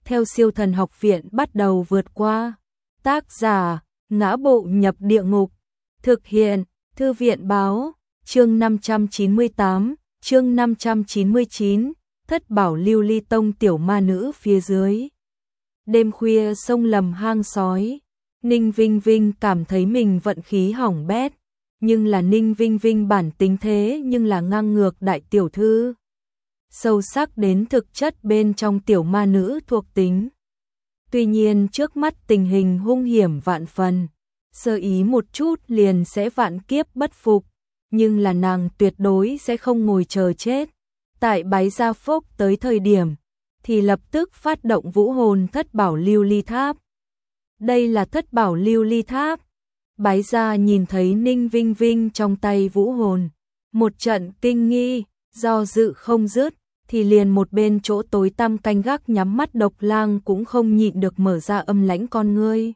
theo Siêu Thần Học Viện bắt đầu vượt qua. Tác giả: Ngã Bộ Nhập Địa Ngục. Thực hiện: Thư viện báo. Chương 598, chương 599, Thất Bảo Lưu Ly Tông tiểu ma nữ phía dưới. Đêm khuya sông lầm hang sói, Ninh Vinh Vinh cảm thấy mình vận khí hỏng bét, nhưng là Ninh Vinh Vinh bản tính thế nhưng là ngang ngược đại tiểu thư. Sâu sắc đến thực chất bên trong tiểu ma nữ thuộc tính. Tuy nhiên trước mắt tình hình hung hiểm vạn phần, sơ ý một chút liền sẽ vạn kiếp bất phục, nhưng là nàng tuyệt đối sẽ không ngồi chờ chết. Tại Bái Gia Phốc tới thời điểm, thì lập tức phát động vũ hồn Thất Bảo Lưu Ly Tháp. Đây là Thất Bảo Lưu Ly Tháp. Bái Gia nhìn thấy Ninh Vinh Vinh trong tay vũ hồn, một trận kinh nghi, do dự không dứt, thì liền một bên chỗ tối tăm canh gác nhắm mắt Độc Lang cũng không nhịn được mở ra âm lãnh con ngươi,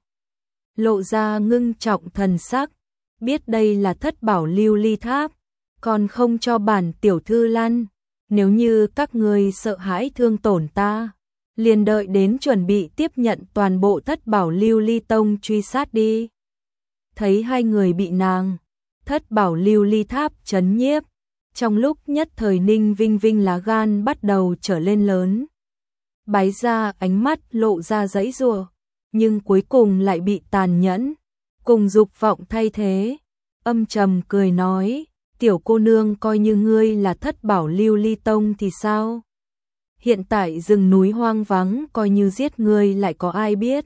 lộ ra ngưng trọng thần sắc, biết đây là Thất Bảo Lưu Ly Tháp, còn không cho bản tiểu thư lăn, nếu như các ngươi sợ hãi thương tổn ta, liền đợi đến chuẩn bị tiếp nhận toàn bộ Thất Bảo Lưu Ly Tông truy sát đi. Thấy hai người bị nàng Thất Bảo Lưu Ly Tháp trấn nhiếp, trong lúc nhất thời Ninh Vinh Vinh lá gan bắt đầu trở lên lớn. Bái Gia ánh mắt lộ ra giãy giụa, nhưng cuối cùng lại bị tàn nhẫn cùng dục vọng thay thế, âm trầm cười nói: "Tiểu cô nương, coi như ngươi là Thất Bảo Lưu Ly Tông thì sao? Hiện tại rừng núi hoang vắng, coi như giết ngươi lại có ai biết?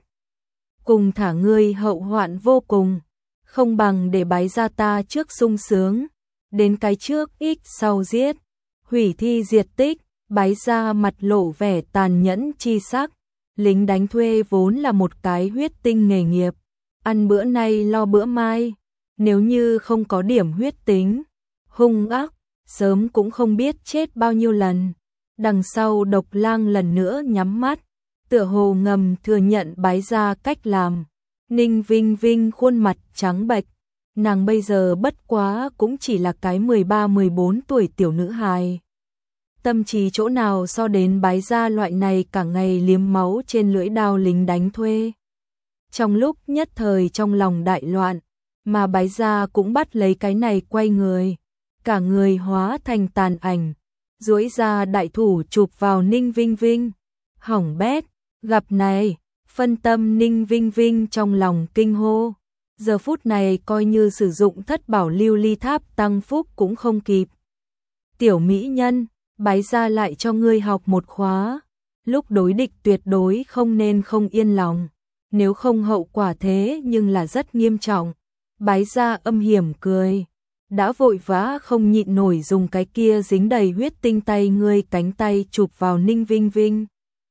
Cùng thả ngươi hậu hoạn vô cùng, không bằng để Bái Gia ta trước sung sướng, đến cái trước ít sau giết, hủy thi diệt tích." Bái Gia mặt lộ vẻ tàn nhẫn chi sắc, lính đánh thuê vốn là một cái huyết tinh nghề nghiệp, ăn bữa nay lo bữa mai, nếu như không có điểm huyết tính hung ác, sớm cũng không biết chết bao nhiêu lần. Đằng sau Độc Lang lần nữa nhắm mắt, tựa hồ ngầm thừa nhận Bái Gia cách làm. Ninh Vinh Vinh khuôn mặt trắng bệch, nàng bây giờ bất quá cũng chỉ là cái 13-14 tuổi tiểu nữ hài. Tâm trí chỗ nào so đến Bái Gia loại này cả ngày liếm máu trên lưỡi đao lính đánh thuê. Trong lúc nhất thời trong lòng đại loạn, mà Bái Gia cũng bắt lấy cái này quay người, cả người hóa thành tàn ảnh, duỗi ra đại thủ chụp vào Ninh Vinh Vinh. Hỏng bét, gặp này, phân tâm Ninh Vinh Vinh trong lòng kinh hô. Giờ phút này coi như sử dụng Thất Bảo Lưu Ly Tháp tăng phúc cũng không kịp. Tiểu mỹ nhân, Bái Gia lại cho ngươi học một khóa, lúc đối địch tuyệt đối không nên không yên lòng, nếu không hậu quả thế nhưng là rất nghiêm trọng. Bái Gia âm hiểm cười, đã vội vã không nhịn nổi dùng cái kia dính đầy huyết tinh tay ngươi cánh tay chụp vào Ninh Vinh Vinh.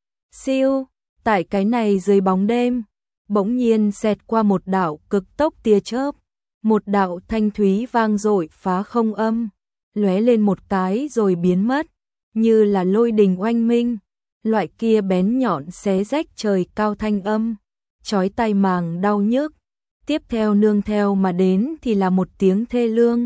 Siêu, tại cái này dưới bóng đêm, bỗng nhiên xẹt qua một đạo cực tốc tia chớp, một đạo thanh thúy vang dội phá không âm, lóe lên một cái rồi biến mất, như là lôi đình oanh minh, loại kia bén nhọn xé rách trời cao thanh âm, chói tai màng đau nhức. Tiếp theo nương theo mà đến thì là một tiếng thê lương,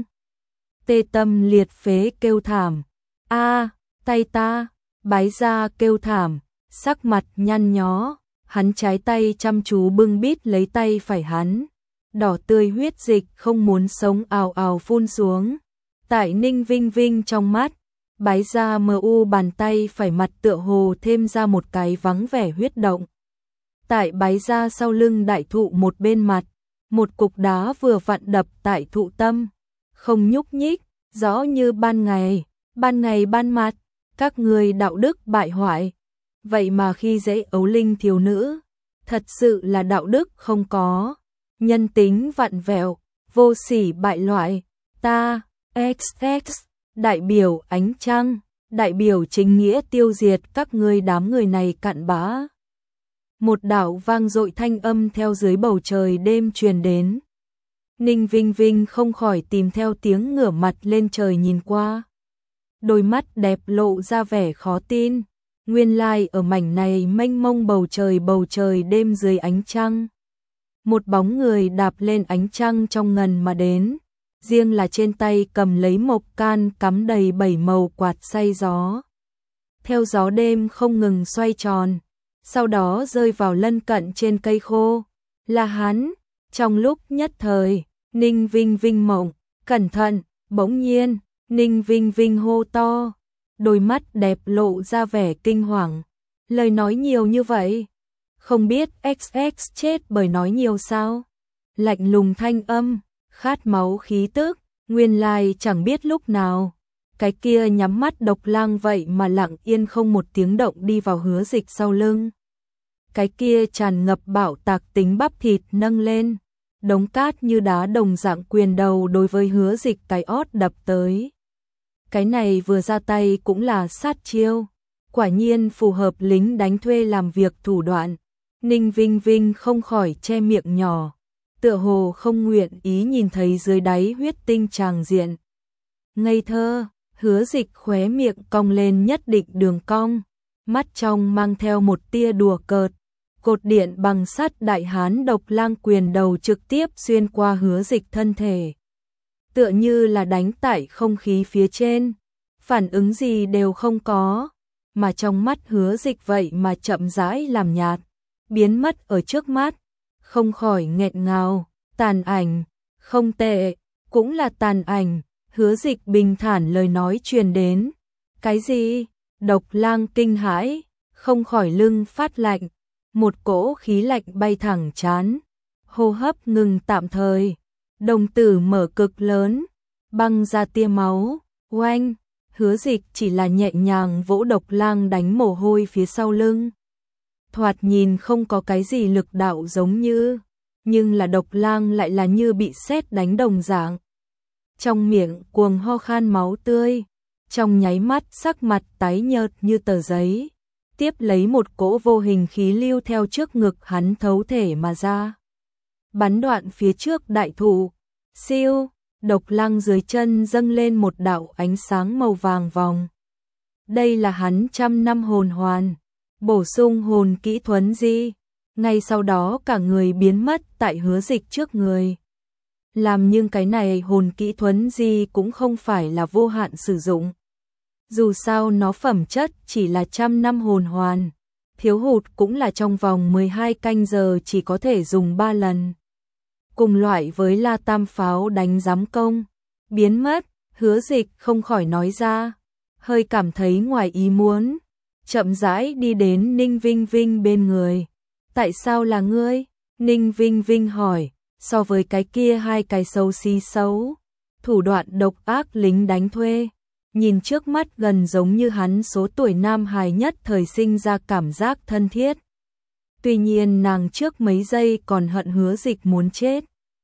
tê tâm liệt phế kêu thảm. A, tay ta! Bái Gia kêu thảm, sắc mặt nhăn nhó, hắn trái tay chăm chú bưng bít lấy tay phải hắn, đỏ tươi huyết dịch không muốn sống ào ào phun xuống. Tại Ninh Vinh Vinh trong mắt, Bái Gia mờ u bàn tay phải mặt tựa hồ thêm ra một cái vắng vẻ huyết động. Tại Bái Gia sau lưng đại thụ một bên mặt, một cục đá vừa vặn đập tại thụ tâm, không nhúc nhích, rõ như ban ngày ban mặt, các ngươi đạo đức bại hoại, vậy mà khi dễ ấu linh thiếu nữ, thật sự là đạo đức không có, nhân tính vặn vẹo, vô sỉ bại loại. Ta, XX, đại biểu ánh trăng, đại biểu chính nghĩa tiêu diệt các ngươi đám người này cặn bã. Một đạo vang dội thanh âm theo dưới bầu trời đêm truyền đến. Ninh Vinh Vinh không khỏi tìm theo tiếng ngửa mặt lên trời nhìn qua. Đôi mắt đẹp lộ ra vẻ khó tin. Nguyên lai ở mảnh này mênh mông bầu trời đêm dưới ánh trăng. Một bóng người đạp lên ánh trăng trong ngần mà đến. Riêng là trên tay cầm lấy mộc can cắm đầy 7 màu quạt xay gió. Theo gió đêm không ngừng xoay tròn, sau đó rơi vào lân cận trên cây khô. Là hắn. Trong lúc nhất thời, Ninh Vinh Vinh mộng, cẩn thận, bỗng nhiên, Ninh Vinh Vinh hô to, đôi mắt đẹp lộ ra vẻ kinh hoàng. Lời nói nhiều như vậy, không biết XX chết bởi nói nhiều sao? Lạnh lùng thanh âm, khát máu khí tức, nguyên lai chẳng biết lúc nào. Cái kia nhắm mắt Độc Lang vậy mà lặng yên không một tiếng động đi vào Hứa Dịch sau lưng. Cái kia tràn ngập bạo tạc tính bắp thịt nâng lên, đống cát như đá đồng dạng quyền đầu đối với Hứa Dịch cái ót đập tới. Cái này vừa ra tay cũng là sát chiêu, quả nhiên phù hợp lính đánh thuê làm việc thủ đoạn. Ninh Vinh Vinh không khỏi che miệng nhỏ, tựa hồ không nguyện ý nhìn thấy dưới đáy huyết tinh tràng diện. Ngây thơ, Hứa Dịch khóe miệng cong lên nhất định đường cong, mắt trong mang theo một tia đùa cợt. Cột điện bằng sắt đại hán Độc Lang quyền đầu trực tiếp xuyên qua Hứa Dịch thân thể, tựa như là đánh tại không khí phía trên, phản ứng gì đều không có, mà trong mắt Hứa Dịch vậy mà chậm rãi làm nhạt, biến mất ở trước mắt, không khỏi nghẹn ngào. Tàn ảnh, không tệ, cũng là tàn ảnh. Hứa Dịch bình thản lời nói truyền đến. Cái gì? Độc Lang kinh hãi, không khỏi lưng phát lạnh, một cỗ khí lạnh bay thẳng trán, hô hấp ngừng tạm thời, đồng tử mở cực lớn, băng ra tia máu. Oanh, Hứa Dịch chỉ là nhẹ nhàng vỗ Độc Lang đánh mồ hôi phía sau lưng. Thoạt nhìn không có cái gì lực đạo giống như, nhưng là Độc Lang lại là như bị sét đánh đồng dạng. Trong miệng cuồng ho khan máu tươi, trong nháy mắt sắc mặt tái nhợt như tờ giấy, tiếp lấy một cỗ vô hình khí lưu theo trước ngực hắn thấu thể mà ra. Bắn đoạn phía trước đại thụ, siêu, Độc Lang dưới chân dâng lên một đạo ánh sáng màu vàng vòng. Đây là hắn 100 năm hồn hoàn, bổ sung hồn kỹ thuấn di, ngay sau đó cả người biến mất tại Hứa Dịch trước người. Làm nhưng cái này hồn kỹ thuấn di cũng không phải là vô hạn sử dụng. Dù sao nó phẩm chất chỉ là 100 năm hồn hoàn, thiếu hụt cũng là trong vòng 12 canh giờ chỉ có thể dùng 3 lần. Cùng loại với La Tam pháo đánh giám công, biến mất, Hứa Dịch không khỏi nói ra, hơi cảm thấy ngoài ý muốn, chậm rãi đi đến Ninh Vinh Vinh bên người. Tại sao là ngươi? Ninh Vinh Vinh hỏi, so với cái kia hai cái xấu xí xấu, thủ đoạn độc ác lính đánh thuê, nhìn trước mắt gần giống như hắn số tuổi nam hài nhất thời sinh ra cảm giác thân thiết. Tuy nhiên nàng trước mấy giây còn hận Hứa Dịch muốn chết.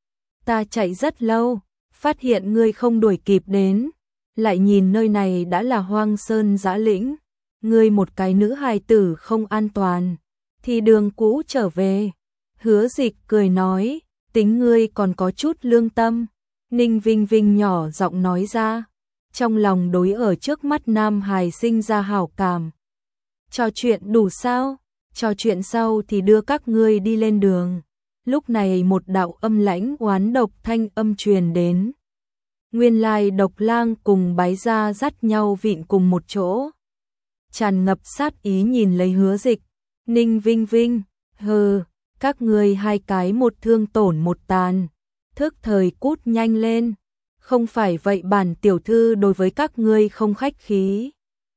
Ta chạy rất lâu, phát hiện ngươi không đuổi kịp đến, lại nhìn nơi này đã là hoang sơn dã lĩnh, ngươi một cái nữ hài tử không an toàn, thì đường cũ trở về. Hứa Dịch cười nói, tính ngươi còn có chút lương tâm. Ninh Vinh Vinh nhỏ giọng nói ra, trong lòng đối ở trước mắt nam hài sinh ra hảo cảm. Trò chuyện đủ sao? Trò chuyện sau thì đưa các ngươi đi lên đường. Lúc này một đạo âm lãnh oán độc thanh âm truyền đến. Nguyên lai Độc Lang cùng Bái Gia dắt nhau vịn cùng một chỗ, tràn ngập sát ý nhìn lấy Hứa Dịch. Ninh Vinh Vinh, hừ, các ngươi hai cái một thương tổn một tàn, thức thời cút nhanh lên, không phải vậy bản tiểu thư đối với các ngươi không khách khí.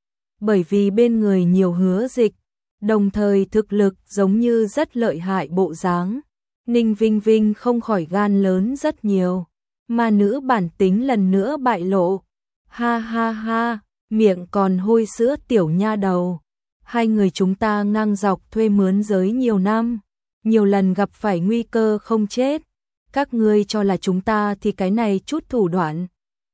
Bởi vì bên người nhiều Hứa Dịch, đồng thời thực lực giống như rất lợi hại bộ dáng, Ninh Vinh Vinh không khỏi gan lớn rất nhiều, mà nữ bản tính lần nữa bại lộ. Ha ha ha, miệng còn hôi sữa tiểu nha đầu. Hai người chúng ta ngang dọc thuê mướn giới nhiều năm, nhiều lần gặp phải nguy cơ không chết. Các ngươi cho là chúng ta thì cái này chút thủ đoạn.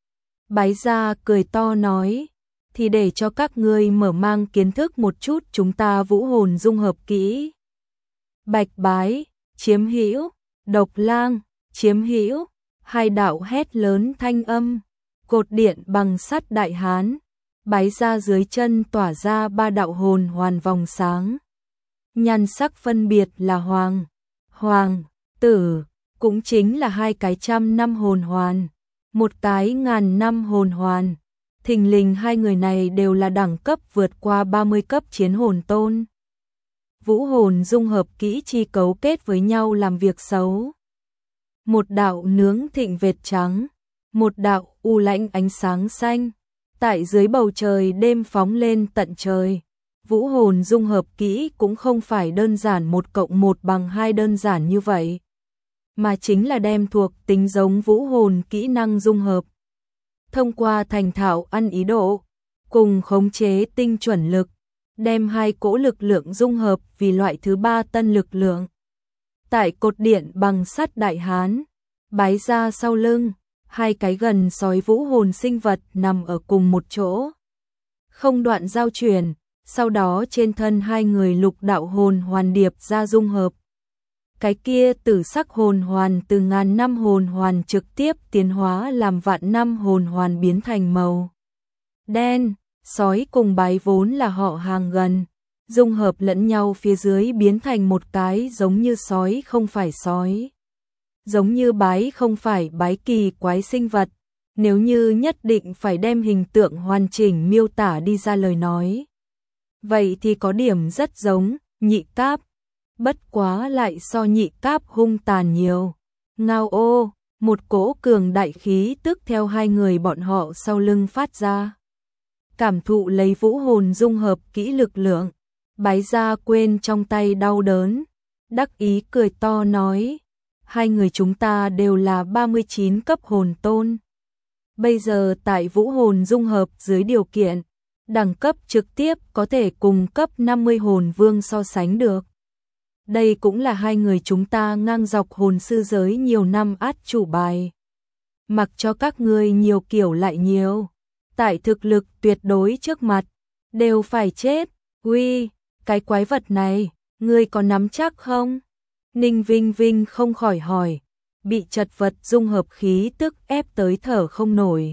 Bái Gia cười to nói, thì để cho các ngươi mở mang kiến thức một chút chúng ta vũ hồn dung hợp kỹ. Bạch Bái, chiếm hữu, Độc Lang, chiếm hữu, hai đạo hét lớn thanh âm, cột điện bằng sắt đại hán, Bái Gia dưới chân tỏa ra ba đạo hồn hoàn vòng sáng. Nhan sắc phân biệt là hoàng, hoàng, tử, cũng chính là hai cái 100 năm hồn hoàn, một cái 1000 năm hồn hoàn. Thình lình hai người này đều là đẳng cấp vượt qua 30 cấp chiến hồn tôn. vũ hồn dung hợp kỹ chi cấu kết với nhau làm việc xấu. Một đạo nướng thịnh vệt trắng, một đạo u lãnh ánh sáng xanh, tại dưới bầu trời đêm phóng lên tận trời. Vũ hồn dung hợp kỹ cũng không phải đơn giản 1 cộng 1 bằng 2 đơn giản như vậy, mà chính là đem thuộc tính giống vũ hồn kỹ năng dung hợp. Thông qua thành thạo ăn ý độ, cùng khống chế tinh chuẩn lực, đem hai cỗ lực lượng dung hợp vì loại thứ ba tân lực lượng. Tại cột điện bằng sắt Đại Hán, bái ra sau lưng, hai cái gần sói vũ hồn sinh vật nằm ở cùng một chỗ, không đoạn giao chuyển, sau đó trên thân hai người lục đạo hồn hoàn điệp ra dung hợp. Cái kia tử sắc hồn hoàn từ ngàn năm hồn hoàn trực tiếp tiến hóa làm vạn năm hồn hoàn biến thành màu đen, sói cùng bái vốn là họ hàng gần, dung hợp lẫn nhau phía dưới biến thành một cái giống như sói không phải sói, giống như bái không phải bái kỳ quái sinh vật. Nếu như nhất định phải đem hình tượng hoàn chỉnh miêu tả đi ra lời nói, vậy thì có điểm rất giống nhị cáp, bất quá lại so nhị cáp hung tàn nhiều. Ngao ô, một cỗ cường đại khí tức theo hai người bọn họ sau lưng phát ra. Cảm thụ lấy vũ hồn dung hợp kỹ lực lượng, bái ra quên trong tay đau đớn, đắc ý cười to nói, hai người chúng ta đều là 39 cấp hồn tôn. Bây giờ tại vũ hồn dung hợp dưới điều kiện, đẳng cấp trực tiếp có thể cùng cấp 50 hồn vương so sánh được. Đây cũng là hai người chúng ta ngang dọc hồn sư giới nhiều năm át chủ bài. Mặc cho các ngươi nhiều kiểu lại nhiều, tại thực lực tuyệt đối trước mặt, đều phải chết. Uy, cái quái vật này, ngươi có nắm chắc không? Ninh Vinh Vinh không khỏi hỏi, bị chật vật dung hợp khí tức ép tới thở không nổi.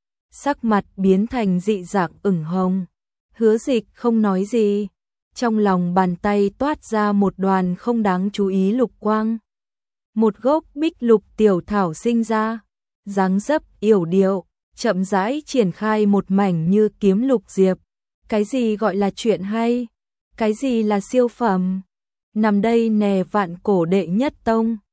Sắc mặt biến thành dị dạng ửng hồng. Hứa Dịch không nói gì, trong lòng bàn tay toát ra một đoàn không đáng chú ý lục quang. Một gốc bích lục tiểu thảo sinh ra, dáng dấp yểu điệu, chậm rãi triển khai một mảnh như kiếm lục diệp. Cái gì gọi là chuyện hay? Cái gì là siêu phẩm? Nằm đây nè vạn cổ đệ nhất tông.